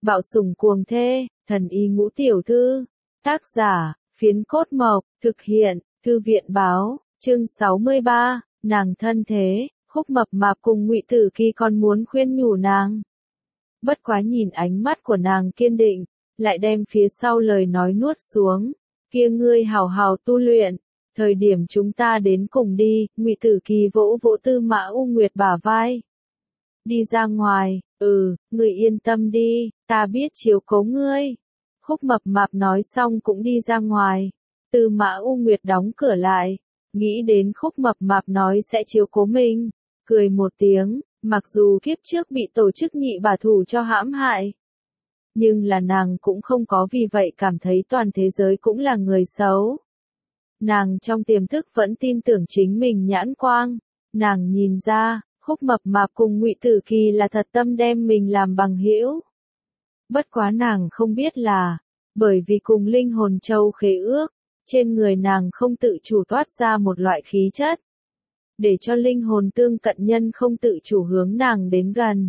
Bạo sủng cuồng thê, thần y ngũ tiểu thư. Tác giả, Phiến Cốt Mộc, thực hiện, Thư viện báo, chương 63, nàng thân thế, Khúc Mập Mạp cùng Ngụy Tử Kỳ còn muốn khuyên nhủ nàng. Bất quá nhìn ánh mắt của nàng kiên định, lại đem phía sau lời nói nuốt xuống, kia ngươi hào hào tu luyện, thời điểm chúng ta đến cùng đi, Ngụy Tử Kỳ vỗ vỗ Tư Mã U Nguyệt bả vai. Đi ra ngoài, ngươi yên tâm đi, ta biết chiếu cố ngươi. Khúc Mập Mạp nói xong cũng đi ra ngoài. Tư Mã U Nguyệt đóng cửa lại, nghĩ đến Khúc Mập Mạp nói sẽ chiếu cố mình, cười một tiếng, mặc dù kiếp trước bị tổ chức nhị bả thủ cho hãm hại. Nhưng là nàng cũng không có vì vậy cảm thấy toàn thế giới cũng là người xấu. Nàng trong tiềm thức vẫn tin tưởng chính mình nhãn quang, nàng nhìn ra, Khúc Mập Mạp cùng Ngụy Tử Kỳ là thật tâm đem mình làm bằng hữu. Bất quá nàng không biết là, bởi vì cùng linh hồn châu khế ước, trên người nàng không tự chủ toát ra một loại khí chất, để cho linh hồn tương cận nhân không tự chủ hướng nàng đến gần.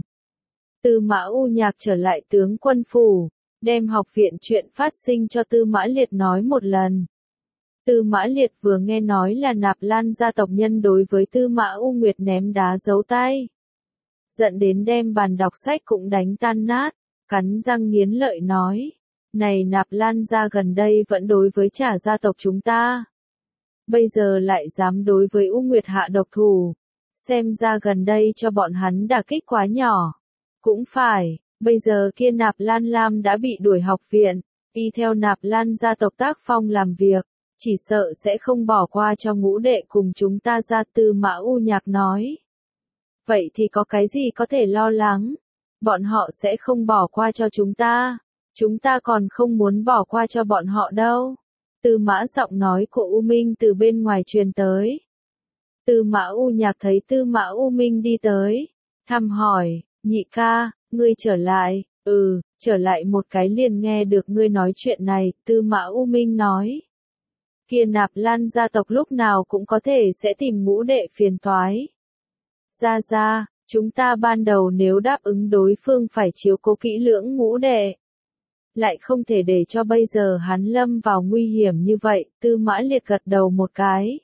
Tư Mã U Nhạc trở lại tướng quân phủ, đem học viện chuyện phát sinh cho Tư Mã Liệt nói một lần. Tư Mã Liệt vừa nghe nói là Nạp Lan gia tộc nhân đối với Tư Mã U Nguyệt ném đá giấu tay, giận đến đem bàn đọc sách cũng đánh tan nát, cắn răng nghiến lợi nói, này Nạp Lan gia gần đây vẫn đối với Trả gia tộc chúng ta, bây giờ lại dám đối với U Nguyệt hạ độc thủ, xem ra gần đây cho bọn hắn đả kích quá nhỏ. Cũng phải, bây giờ kia Nạp Lan Lam đã bị đuổi học viện, y theo Nạp Lan gia tộc tác phong làm việc, chỉ sợ sẽ không bỏ qua cho ngũ đệ cùng chúng ta ra. Tư Mã U Nhạc nói. Vậy thì có cái gì có thể lo lắng? Bọn họ sẽ không bỏ qua cho chúng ta còn không muốn bỏ qua cho bọn họ đâu. Tư Mã giọng nói của U Minh từ bên ngoài truyền tới. Tư Mã U Nhạc thấy Tư Mã U Minh đi tới, thăm hỏi, nhị ca, ngươi trở lại, trở lại một cái liền nghe được ngươi nói chuyện này, Tư Mã U Minh nói. Kia Nạp Lan gia tộc lúc nào cũng có thể sẽ tìm ngũ đệ phiền toái. Ra, chúng ta ban đầu nếu đáp ứng đối phương phải chiếu cố kỹ lưỡng ngũ đệ, lại không thể để cho bây giờ hắn lâm vào nguy hiểm như vậy. Tư Mã Liệt gật đầu một cái.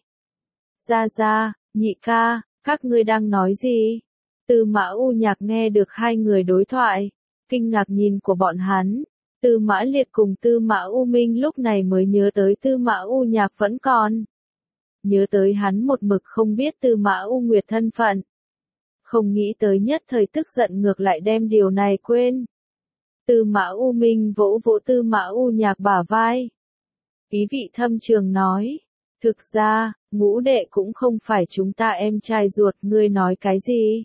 Ra, nhị ca, các ngươi đang nói gì? Tư Mã U Nhạc nghe được hai người đối thoại, kinh ngạc nhìn của bọn hắn. Tư Mã Liệt cùng Tư Mã U Minh lúc này mới nhớ tới Tư Mã U Nhạc vẫn còn. Nhớ tới hắn một mực không biết Tư Mã U Nguyệt thân phận. Không nghĩ tới nhất thời tức giận ngược lại đem điều này quên. Tư Mã U Minh vỗ vỗ Tư Mã U Nhạc bả vai. Ý vị thâm trường nói. Thực ra, ngũ đệ cũng không phải chúng ta em trai ruột, ngươi nói cái gì?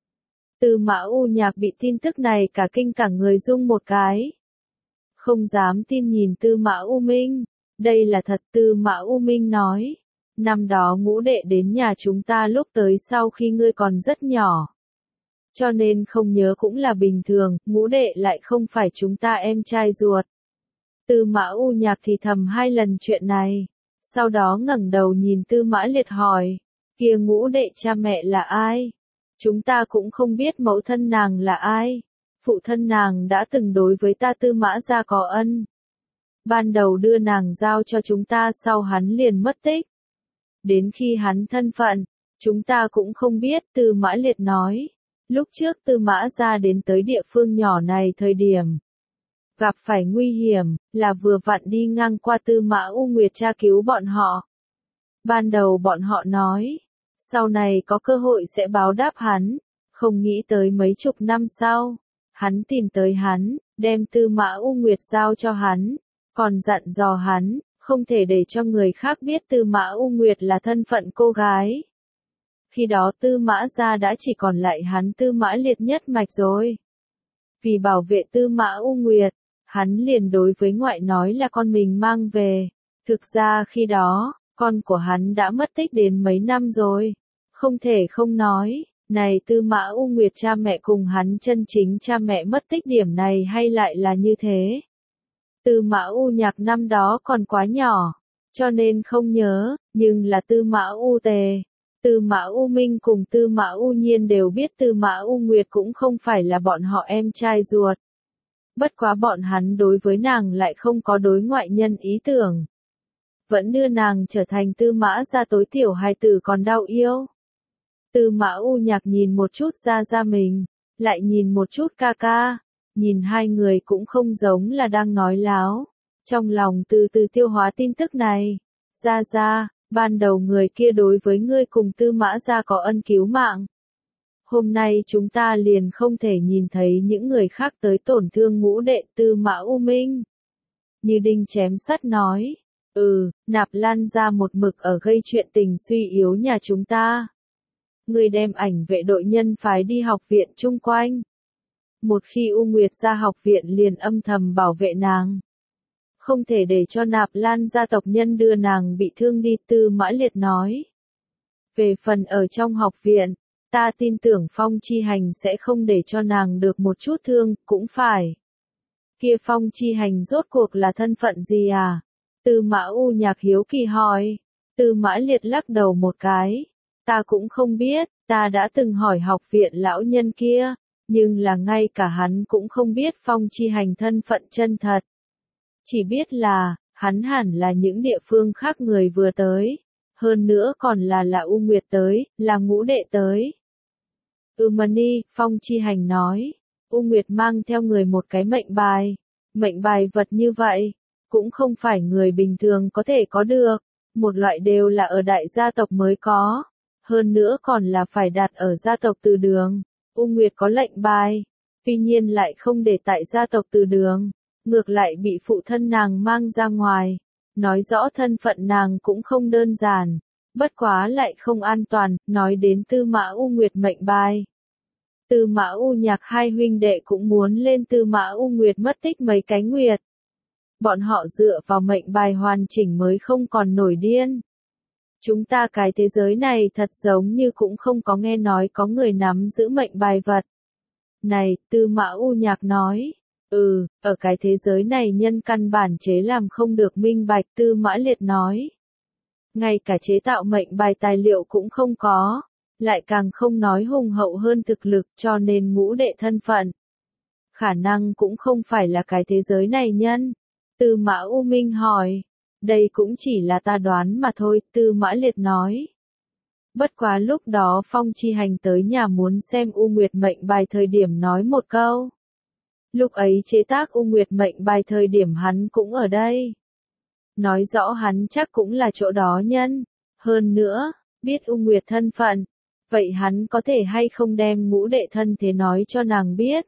Tư Mã U Nhạc bị tin tức này cả kinh cả người rung một cái. Không dám tin nhìn Tư Mã U Minh. Đây là thật. Tư Mã U Minh nói. Năm đó ngũ đệ đến nhà chúng ta lúc tới sau khi ngươi còn rất nhỏ. Cho nên không nhớ cũng là bình thường, ngũ đệ lại không phải chúng ta em trai ruột. Tư Mã U Nhạc thì thầm hai lần chuyện này. Sau đó ngẩng đầu nhìn Tư Mã Liệt hỏi. Kia ngũ đệ cha mẹ là ai? Chúng ta cũng không biết mẫu thân nàng là ai. Phụ thân nàng đã từng đối với ta Tư Mã gia có ân. Ban đầu đưa nàng giao cho chúng ta, sau hắn liền mất tích. Đến khi hắn thân phận, chúng ta cũng không biết. Tư Mã Liệt nói. Lúc trước Tư Mã gia đến tới địa phương nhỏ này thời điểm gặp phải nguy hiểm, là vừa vặn đi ngang qua Tư Mã U Nguyệt tra cứu bọn họ. Ban đầu bọn họ nói, sau này có cơ hội sẽ báo đáp hắn, không nghĩ tới mấy chục năm sau, hắn tìm tới hắn, đem Tư Mã U Nguyệt giao cho hắn, còn dặn dò hắn, không thể để cho người khác biết Tư Mã U Nguyệt là thân phận cô gái. Khi đó Tư Mã gia đã chỉ còn lại hắn Tư Mã Liệt nhất mạch rồi. Vì bảo vệ Tư Mã U Nguyệt, hắn liền đối với ngoại nói là con mình mang về. Thực ra khi đó, con của hắn đã mất tích đến mấy năm rồi. Không thể không nói, này Tư Mã U Nguyệt cha mẹ cùng hắn chân chính cha mẹ mất tích điểm này hay lại là như thế. Tư Mã U Nhạc năm đó còn quá nhỏ, cho nên không nhớ, nhưng là Tư Mã U Tề, Tư Mã U Minh cùng Tư Mã U Nhiên đều biết Tư Mã U Nguyệt cũng không phải là bọn họ em trai ruột. Bất quá bọn hắn đối với nàng lại không có đối ngoại nhân ý tưởng. Vẫn đưa nàng trở thành Tư Mã gia tối tiểu hài tử còn đau yêu. Tư Mã U Nhạc nhìn một chút ra mình, lại nhìn một chút ca ca, nhìn hai người cũng không giống là đang nói láo. Trong lòng từ từ tiêu hóa tin tức này. Ra, ban đầu người kia đối với ngươi cùng Tư Mã gia có ân cứu mạng. Hôm nay chúng ta liền không thể nhìn thấy những người khác tới tổn thương ngũ đệ Tư Mã U Minh. Như đinh chém sắt nói. Nạp Lan ra một mực ở gây chuyện tình suy yếu nhà chúng ta. Người đem ảnh vệ đội nhân phái đi học viện chung quanh. Một khi U Nguyệt ra học viện liền âm thầm bảo vệ nàng. Không thể để cho Nạp Lan gia tộc nhân đưa nàng bị thương đi, Tư Mã Liệt nói. Về phần ở trong học viện, ta tin tưởng Phong Chi Hành sẽ không để cho nàng được một chút thương, cũng phải. Kia Phong Chi Hành rốt cuộc là thân phận gì à? Tư Mã U Nhạc hiếu kỳ hỏi. Tư Mã Liệt lắc đầu một cái. Ta cũng không biết, ta đã từng hỏi học viện lão nhân kia, nhưng là ngay cả hắn cũng không biết Phong Chi Hành thân phận chân thật. Chỉ biết là, hắn hẳn là những địa phương khác người vừa tới. Hơn nữa còn là U Nguyệt tới, là ngũ đệ tới. Mani, Phong Chi Hành nói. U Nguyệt mang theo người một cái mệnh bài. Mệnh bài vật như vậy, cũng không phải người bình thường có thể có được. Một loại đều là ở đại gia tộc mới có. Hơn nữa còn là phải đặt ở gia tộc Từ Đường. U Nguyệt có lệnh bài. Tuy nhiên lại không để tại gia tộc Từ Đường. Ngược lại bị phụ thân nàng mang ra ngoài. Nói rõ thân phận nàng cũng không đơn giản. Bất quá lại không an toàn, nói đến Tư Mã U Nguyệt mệnh bài. Tư Mã U Nhạc hai huynh đệ cũng muốn lên Tư Mã U Nguyệt mất tích mấy cái nguyệt. Bọn họ dựa vào mệnh bài hoàn chỉnh mới không còn nổi điên. Chúng ta cái thế giới này thật giống như cũng không có nghe nói có người nắm giữ mệnh bài vật. Này, Tư Mã U Nhạc nói. Ở cái thế giới này nhân căn bản chế làm không được minh bạch, Tư Mã Liệt nói. Ngay cả chế tạo mệnh bài tài liệu cũng không có, lại càng không nói hùng hậu hơn thực lực, cho nên ngũ đệ thân phận. Khả năng cũng không phải là cái thế giới này nhân. Tư Mã U Minh hỏi. Đây cũng chỉ là ta đoán mà thôi, Tư Mã Liệt nói. Bất quá lúc đó Phong Chi Hành tới nhà muốn xem U Nguyệt mệnh bài thời điểm nói một câu. Lúc ấy chế tác U Nguyệt mệnh bài thời điểm hắn cũng ở đây. Nói rõ hắn chắc cũng là chỗ đó nhân. Hơn nữa, biết U Nguyệt thân phận. Vậy hắn có thể hay không đem ngũ đệ thân thế nói cho nàng biết.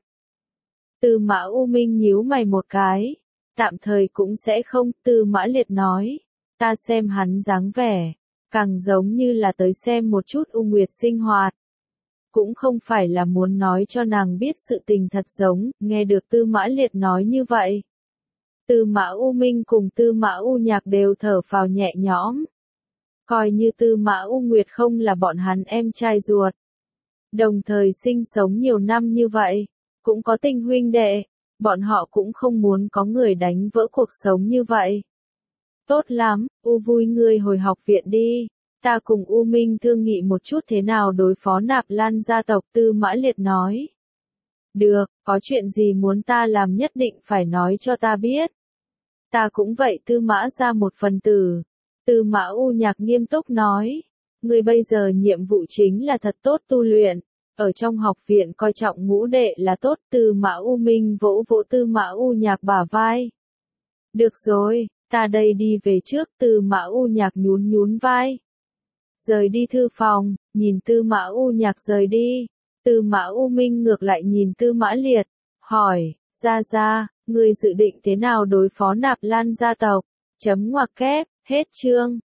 Tư Mã U Minh nhíu mày một cái. Tạm thời cũng sẽ không, Tư Mã Liệt nói. Ta xem hắn dáng vẻ, càng giống như là tới xem một chút U Nguyệt sinh hoạt. Cũng không phải là muốn nói cho nàng biết sự tình thật giống, nghe được Tư Mã Liệt nói như vậy. Tư Mã U Minh cùng Tư Mã U Nhạc đều thở phào nhẹ nhõm. Coi như Tư Mã U Nguyệt không là bọn hắn em trai ruột. Đồng thời sinh sống nhiều năm như vậy, cũng có tình huynh đệ, bọn họ cũng không muốn có người đánh vỡ cuộc sống như vậy. Tốt lắm, U vui ngươi hồi học viện đi. Ta cùng U Minh thương nghị một chút thế nào đối phó Nạp Lan gia tộc, Tư Mã Liệt nói. Được, có chuyện gì muốn ta làm nhất định phải nói cho ta biết. Ta cũng vậy, Tư Mã ra một phần tử. Tư Mã U Nhạc nghiêm túc nói. Ngươi bây giờ nhiệm vụ chính là thật tốt tu luyện. Ở trong học viện coi trọng ngũ đệ là tốt, Tư Mã U Minh vỗ vỗ Tư Mã U Nhạc bả vai. Được rồi, ta đây đi về trước, Tư Mã U Nhạc nhún vai. Rời đi thư phòng, nhìn Tư Mã U Nhạc rời đi. Tư Mã U Minh ngược lại nhìn Tư Mã Liệt, hỏi, ra, ngươi dự định thế nào đối phó Nạp Lan gia tộc? Chấm ngoặc kép, hết chương.